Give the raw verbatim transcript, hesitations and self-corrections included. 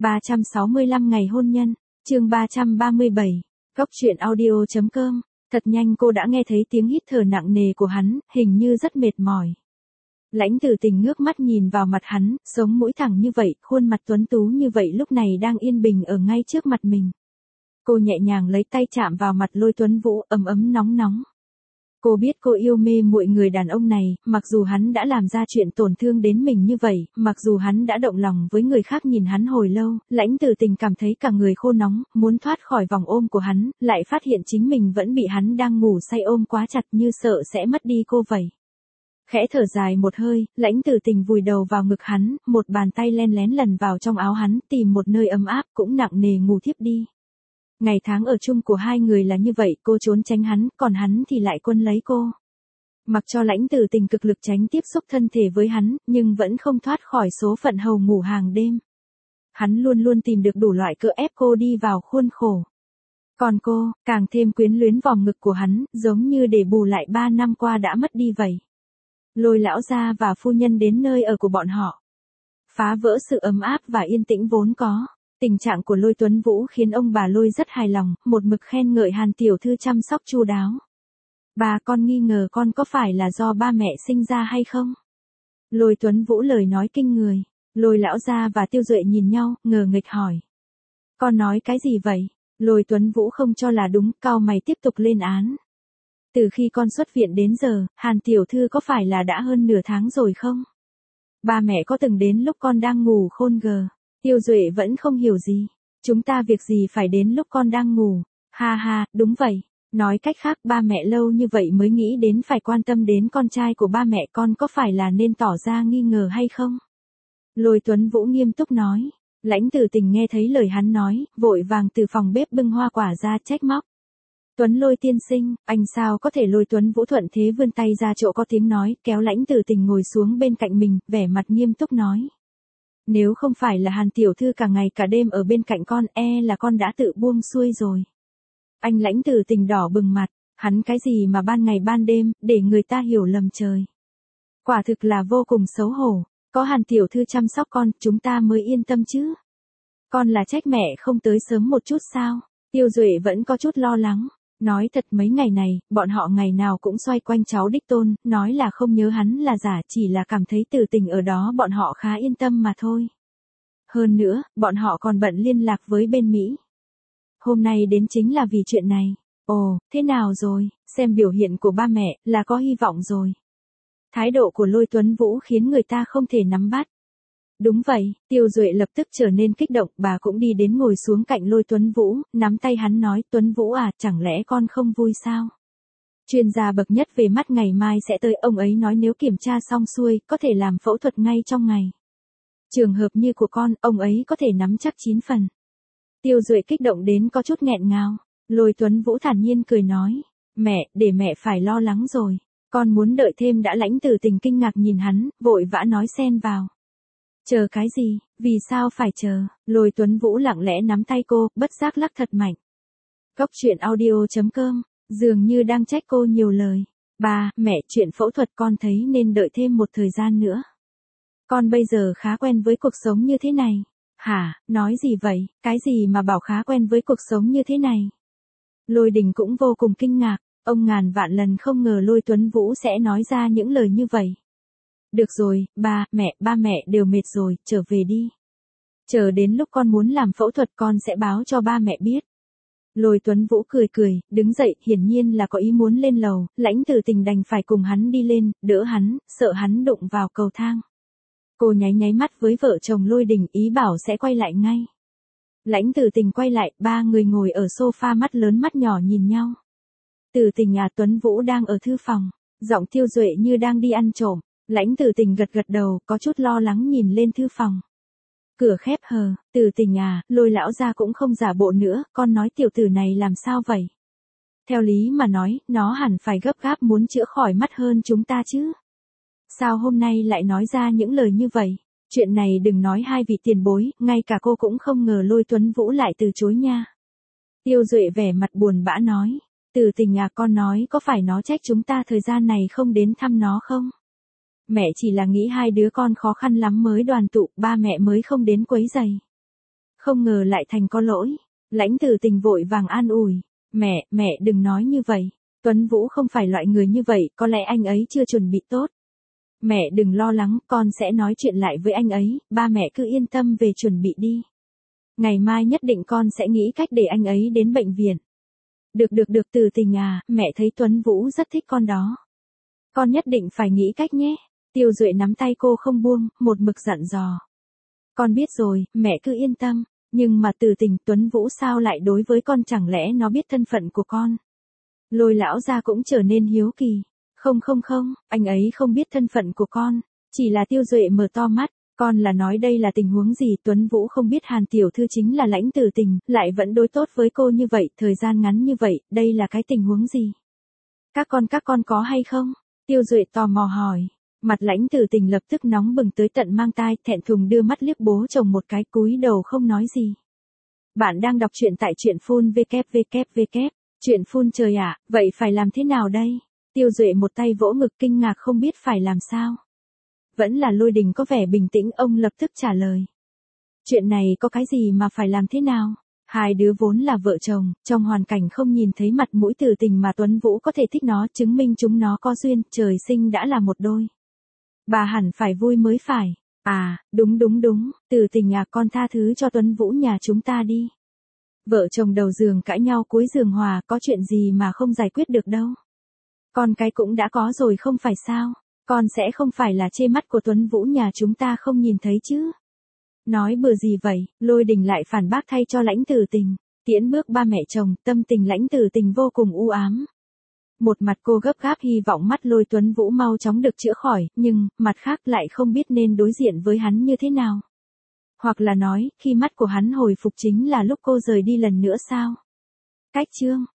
ba trăm sáu mươi lăm ngày hôn nhân, chương ba trăm ba mươi bảy, Góc truyện audio chấm com. Thật nhanh cô đã nghe thấy tiếng hít thở nặng nề của hắn, hình như rất mệt mỏi. Lãnh Tử Tình ngước mắt nhìn vào mặt hắn, sống mũi thẳng như vậy, khuôn mặt tuấn tú như vậy lúc này đang yên bình ở ngay trước mặt mình. Cô nhẹ nhàng lấy tay chạm vào mặt Lôi Tuấn Vũ, ấm ấm nóng nóng. Cô biết cô yêu mê muội người đàn ông này, mặc dù hắn đã làm ra chuyện tổn thương đến mình như vậy, mặc dù hắn đã động lòng với người khác nhìn hắn hồi lâu, Lãnh Tử Tình cảm thấy cả người khô nóng, muốn thoát khỏi vòng ôm của hắn, lại phát hiện chính mình vẫn bị hắn đang ngủ say ôm quá chặt như sợ sẽ mất đi cô vậy. Khẽ thở dài một hơi, Lãnh Tử Tình vùi đầu vào ngực hắn, một bàn tay len lén lần vào trong áo hắn, tìm một nơi ấm áp, cũng nặng nề ngủ thiếp đi. Ngày tháng ở chung của hai người là như vậy, cô trốn tránh hắn, còn hắn thì lại quân lấy cô. Mặc cho Lãnh Tử Tình cực lực tránh tiếp xúc thân thể với hắn, nhưng vẫn không thoát khỏi số phận hầu ngủ hàng đêm. Hắn luôn luôn tìm được đủ loại cớ ép cô đi vào khuôn khổ. Còn cô, càng thêm quyến luyến vòng ngực của hắn, giống như để bù lại ba năm qua đã mất đi vậy. Lôi lão gia và phu nhân đến nơi ở của bọn họ, phá vỡ sự ấm áp và yên tĩnh vốn có. Tình trạng của Lôi Tuấn Vũ khiến ông bà Lôi rất hài lòng, một mực khen ngợi Hàn tiểu thư chăm sóc chu đáo. Bà con nghi ngờ con có phải là do ba mẹ sinh ra hay không? Lôi Tuấn Vũ lời nói kinh người. Lôi lão gia và Tiêu Duệ nhìn nhau, ngờ nghịch hỏi. Con nói cái gì vậy? Lôi Tuấn Vũ không cho là đúng, cau mày tiếp tục lên án. Từ khi con xuất viện đến giờ, Hàn tiểu thư có phải là đã hơn nửa tháng rồi không? Ba mẹ có từng đến lúc con đang ngủ khôn gờ? Tiêu Duệ vẫn không hiểu gì. Chúng ta việc gì phải đến lúc con đang ngủ? Ha ha, đúng vậy. Nói cách khác ba mẹ lâu như vậy mới nghĩ đến phải quan tâm đến con trai của ba mẹ, con có phải là nên tỏ ra nghi ngờ hay không? Lôi Tuấn Vũ nghiêm túc nói. Lãnh Tử Tình nghe thấy lời hắn nói, vội vàng từ phòng bếp bưng hoa quả ra trách móc. Tuấn Lôi tiên sinh, anh sao có thể? Lôi Tuấn Vũ thuận thế vươn tay ra chỗ có tiếng nói, kéo Lãnh Tử Tình ngồi xuống bên cạnh mình, vẻ mặt nghiêm túc nói. Nếu không phải là Hàn tiểu thư cả ngày cả đêm ở bên cạnh con, e là con đã tự buông xuôi rồi. Anh Lãnh Tử Tình đỏ bừng mặt, hắn cái gì mà ban ngày ban đêm, để người ta hiểu lầm trời. Quả thực là vô cùng xấu hổ, có Hàn tiểu thư chăm sóc con, chúng ta mới yên tâm chứ. Con là trách mẹ không tới sớm một chút sao? Tiêu Duệ vẫn có chút lo lắng. Nói thật mấy ngày này, bọn họ ngày nào cũng xoay quanh cháu đích tôn, nói là không nhớ hắn là giả, chỉ là cảm thấy Tử Tình ở đó bọn họ khá yên tâm mà thôi. Hơn nữa, bọn họ còn bận liên lạc với bên Mỹ. Hôm nay đến chính là vì chuyện này. Ồ, thế nào rồi, xem biểu hiện của ba mẹ, là có hy vọng rồi. Thái độ của Lôi Tuấn Vũ khiến người ta không thể nắm bắt. Đúng vậy, Tiêu Duệ lập tức trở nên kích động, bà cũng đi đến ngồi xuống cạnh Lôi Tuấn Vũ, nắm tay hắn nói, Tuấn Vũ à, chẳng lẽ con không vui sao? Chuyên gia bậc nhất về mắt ngày mai sẽ tới, ông ấy nói nếu kiểm tra xong xuôi, có thể làm phẫu thuật ngay trong ngày. Trường hợp như của con, ông ấy có thể nắm chắc chín phần. Tiêu Duệ kích động đến có chút nghẹn ngào. Lôi Tuấn Vũ thản nhiên cười nói, mẹ, để mẹ phải lo lắng rồi, con muốn đợi thêm đã. Lãnh Tử Tình kinh ngạc nhìn hắn, vội vã nói xen vào. Chờ cái gì, vì sao phải chờ? Lôi Tuấn Vũ lặng lẽ nắm tay cô, bất giác lắc thật mạnh. Góc truyện audio chấm com, dường như đang trách cô nhiều lời. Ba, mẹ, chuyện phẫu thuật con thấy nên đợi thêm một thời gian nữa. Con bây giờ khá quen với cuộc sống như thế này. Hả, nói gì vậy, cái gì mà bảo khá quen với cuộc sống như thế này? Lôi Đình cũng vô cùng kinh ngạc, ông ngàn vạn lần không ngờ Lôi Tuấn Vũ sẽ nói ra những lời như vậy. Được rồi, ba, mẹ, ba mẹ đều mệt rồi, trở về đi. Chờ đến lúc con muốn làm phẫu thuật con sẽ báo cho ba mẹ biết. Lôi Tuấn Vũ cười cười, đứng dậy, hiển nhiên là có ý muốn lên lầu, Lãnh Tử Tình đành phải cùng hắn đi lên, đỡ hắn, sợ hắn đụng vào cầu thang. Cô nháy nháy mắt với vợ chồng Lôi Đình, ý bảo sẽ quay lại ngay. Lãnh Tử Tình quay lại, ba người ngồi ở sofa mắt lớn mắt nhỏ nhìn nhau. Tử Tình à, Tuấn Vũ đang ở thư phòng, giọng Tiêu Duệ như đang đi ăn trộm. Lãnh Tử Tình gật gật đầu, có chút lo lắng nhìn lên thư phòng. Cửa khép hờ, Tử Tình à, Lôi lão gia cũng không giả bộ nữa, con nói tiểu tử này làm sao vậy? Theo lý mà nói, nó hẳn phải gấp gáp muốn chữa khỏi mắt hơn chúng ta chứ. Sao hôm nay lại nói ra những lời như vậy? Chuyện này đừng nói hai vị tiền bối, ngay cả cô cũng không ngờ Lôi Tuấn Vũ lại từ chối nha. Tiêu Duệ vẻ mặt buồn bã nói, Tử Tình à, con nói có phải nó trách chúng ta thời gian này không đến thăm nó không? Mẹ chỉ là nghĩ hai đứa con khó khăn lắm mới đoàn tụ, ba mẹ mới không đến quấy giày. Không ngờ lại thành có lỗi. Lãnh Tử Tình vội vàng an ủi. Mẹ, mẹ đừng nói như vậy. Tuấn Vũ không phải loại người như vậy, có lẽ anh ấy chưa chuẩn bị tốt. Mẹ đừng lo lắng, con sẽ nói chuyện lại với anh ấy, ba mẹ cứ yên tâm về chuẩn bị đi. Ngày mai nhất định con sẽ nghĩ cách để anh ấy đến bệnh viện. Được được được Tử Tình à, mẹ thấy Tuấn Vũ rất thích con đó. Con nhất định phải nghĩ cách nhé. Tiêu Duệ nắm tay cô không buông, một mực dặn dò. Con biết rồi, mẹ cứ yên tâm. Nhưng mà Tử Tình, Tuấn Vũ sao lại đối với con, chẳng lẽ nó biết thân phận của con? Lôi lão gia cũng trở nên hiếu kỳ. Không không không, anh ấy không biết thân phận của con. Chỉ là Tiêu Duệ mở to mắt. Con là nói đây là tình huống gì? Tuấn Vũ không biết Hàn tiểu thư chính là Lãnh Tử Tình, lại vẫn đối tốt với cô như vậy, thời gian ngắn như vậy, đây là cái tình huống gì? Các con các con có hay không? Tiêu Duệ tò mò hỏi. Mặt Lãnh Tử Tình lập tức nóng bừng tới tận mang tai, thẹn thùng đưa mắt liếc bố chồng một cái, cúi đầu không nói gì. Bạn đang đọc truyện tại truyện phun vê kép vê kép vê kép. Truyện phun trời ạ, vậy phải làm thế nào đây? Tiêu Duệ một tay vỗ ngực kinh ngạc không biết phải làm sao. Vẫn là Lôi Đình có vẻ bình tĩnh, ông lập tức trả lời. Chuyện này có cái gì mà phải làm thế nào? Hai đứa vốn là vợ chồng, trong hoàn cảnh không nhìn thấy mặt mũi Tử Tình mà Tuấn Vũ có thể thích nó, chứng minh chúng nó có duyên, trời sinh đã là một đôi. Bà hẳn phải vui mới phải. À, đúng đúng đúng, Tử Tình à, con tha thứ cho Tuấn Vũ nhà chúng ta đi. Vợ chồng đầu giường cãi nhau cuối giường hòa, có chuyện gì mà không giải quyết được đâu. Con cái cũng đã có rồi không phải sao? Con sẽ không phải là chê mắt của Tuấn Vũ nhà chúng ta không nhìn thấy chứ? Nói bừa gì vậy? Lôi Đình lại phản bác thay cho Lãnh Tử Tình. Tiễn bước ba mẹ chồng, tâm tình Lãnh Tử Tình vô cùng u ám. Một mặt cô gấp gáp hy vọng mắt Lôi Tuấn Vũ mau chóng được chữa khỏi, nhưng, mặt khác lại không biết nên đối diện với hắn như thế nào. Hoặc là nói, khi mắt của hắn hồi phục chính là lúc cô rời đi lần nữa sao? Cách chương.